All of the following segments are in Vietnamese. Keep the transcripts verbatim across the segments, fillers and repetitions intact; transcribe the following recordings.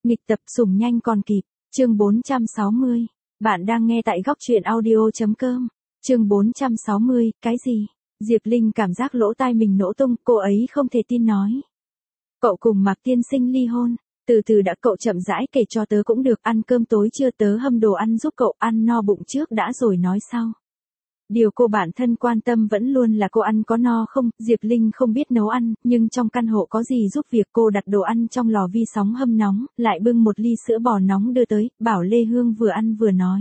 Nghịch tập sủng nhanh còn kịp, chương bốn trăm sáu mươi. Bạn đang nghe tại góc truyện audio.com. Chương bốn trăm sáu mươi, cái gì? Diệp Linh cảm giác lỗ tai mình nổ tung, cô ấy không thể tin nói. Cậu cùng Mạc Tiên Sinh ly hôn, từ từ đã, cậu chậm rãi kể cho tớ cũng được, ăn cơm tối chưa, tớ hâm đồ ăn giúp cậu, ăn no bụng trước đã rồi nói sau. Điều cô bản thân quan tâm vẫn luôn là cô ăn có no không. Diệp Linh không biết nấu ăn, nhưng trong căn hộ có gì giúp việc, cô đặt đồ ăn trong lò vi sóng hâm nóng, lại bưng một ly sữa bò nóng đưa tới, bảo Lê Hương vừa ăn vừa nói.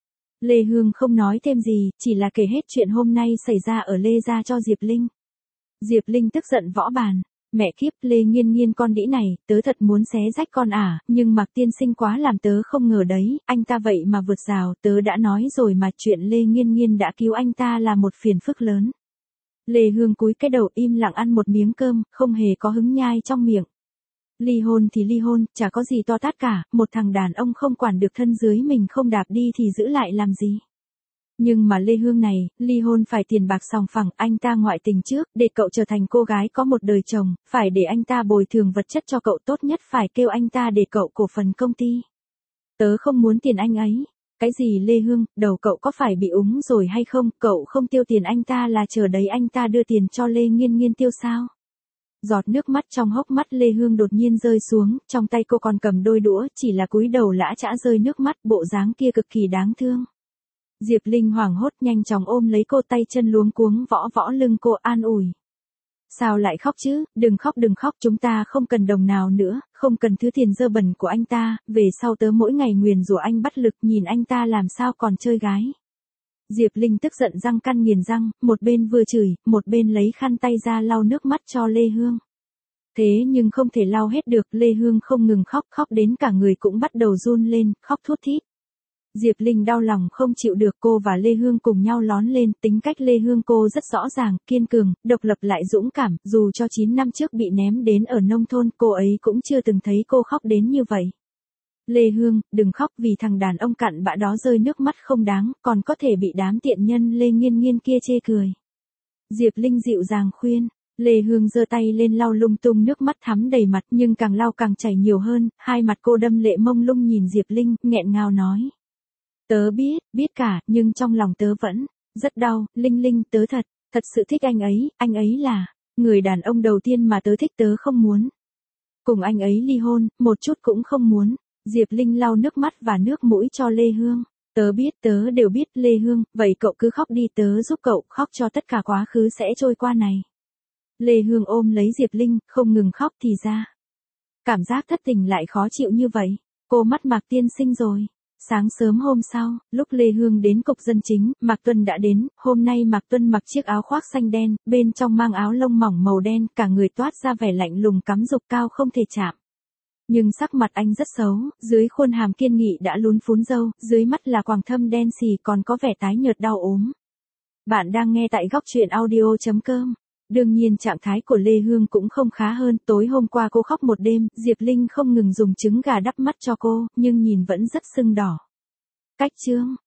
Lê Hương không nói thêm gì, chỉ là kể hết chuyện hôm nay xảy ra ở Lê gia cho Diệp Linh. Diệp Linh tức giận võ bàn. Mẹ kiếp, Lê Nghiên Nghiên con đĩ này, tớ thật muốn xé rách con à, nhưng Mạc Tiên Sinh quá làm tớ không ngờ đấy, anh ta vậy mà vượt rào, tớ đã nói rồi mà, chuyện Lê Nghiên Nghiên đã cứu anh ta là một phiền phức lớn. Lê Hương cúi cái đầu im lặng ăn một miếng cơm, không hề có hứng nhai trong miệng. Ly hôn thì ly hôn, chả có gì to tát cả, một thằng đàn ông không quản được thân dưới mình không đạp đi thì giữ lại làm gì. Nhưng mà Lê Hương này, ly hôn phải tiền bạc sòng phẳng, anh ta ngoại tình trước, để cậu trở thành cô gái có một đời chồng, phải để anh ta bồi thường vật chất cho cậu, tốt nhất phải kêu anh ta để cậu cổ phần công ty. Tớ không muốn tiền anh ấy. Cái gì Lê Hương, đầu cậu có phải bị úng rồi hay không, cậu không tiêu tiền anh ta là chờ đấy anh ta đưa tiền cho Lê Nghiên Nghiên tiêu sao? Giọt nước mắt trong hốc mắt Lê Hương đột nhiên rơi xuống, trong tay cô còn cầm đôi đũa, chỉ là cúi đầu lã chã rơi nước mắt, bộ dáng kia cực kỳ đáng thương. Diệp Linh hoảng hốt nhanh chóng ôm lấy cô, tay chân luống cuống võ võ lưng cô, an ủi. Sao lại khóc chứ, đừng khóc đừng khóc, chúng ta không cần đồng nào nữa, không cần thứ tiền dơ bẩn của anh ta, về sau tớ mỗi ngày nguyền rủa anh bất lực, nhìn anh ta làm sao còn chơi gái. Diệp Linh tức giận răng căn nghiền răng, một bên vừa chửi, một bên lấy khăn tay ra lau nước mắt cho Lê Hương. Thế nhưng không thể lau hết được, Lê Hương không ngừng khóc, khóc đến cả người cũng bắt đầu run lên, khóc thút thít. Diệp Linh đau lòng không chịu được, cô và Lê Hương cùng nhau lón lên, tính cách Lê Hương cô rất rõ ràng, kiên cường, độc lập lại dũng cảm, dù cho chín năm trước bị ném đến ở nông thôn, cô ấy cũng chưa từng thấy cô khóc đến như vậy. Lê Hương, đừng khóc, vì thằng đàn ông cặn bã đó rơi nước mắt không đáng, còn có thể bị đám tiện nhân Lê Nghiên Nghiên kia chê cười. Diệp Linh dịu dàng khuyên. Lê Hương giơ tay lên lau lung tung nước mắt thắm đầy mặt, nhưng càng lau càng chảy nhiều hơn, hai mặt cô đâm lệ mông lung nhìn Diệp Linh, nghẹn ngào nói. Tớ biết, biết cả, nhưng trong lòng tớ vẫn rất đau. Linh Linh, tớ thật, thật sự thích anh ấy, anh ấy là người đàn ông đầu tiên mà tớ thích, tớ không muốn cùng anh ấy ly hôn, một chút cũng không muốn. Diệp Linh lau nước mắt và nước mũi cho Lê Hương. Tớ biết, tớ đều biết Lê Hương, vậy cậu cứ khóc đi, tớ giúp cậu, khóc cho tất cả quá khứ sẽ trôi qua này. Lê Hương ôm lấy Diệp Linh, không ngừng khóc, thì ra cảm giác thất tình lại khó chịu như vậy. Cô mắt Mạc Tiên Sinh rồi. Sáng sớm hôm sau, lúc Lê Hương đến cục dân chính, Mạc Tuân đã đến, hôm nay Mạc Tuân mặc chiếc áo khoác xanh đen, bên trong mang áo lông mỏng màu đen, cả người toát ra vẻ lạnh lùng cắm rục cao không thể chạm. Nhưng sắc mặt anh rất xấu, dưới khuôn hàm kiên nghị đã lún phún râu, dưới mắt là quầng thâm đen xì còn có vẻ tái nhợt đau ốm. Bạn đang nghe tại góc truyện audio.com. Đương nhiên trạng thái của Lê Hương cũng không khá hơn, tối hôm qua cô khóc một đêm, Diệp Linh không ngừng dùng trứng gà đắp mắt cho cô, nhưng nhìn vẫn rất sưng đỏ. Cách chương.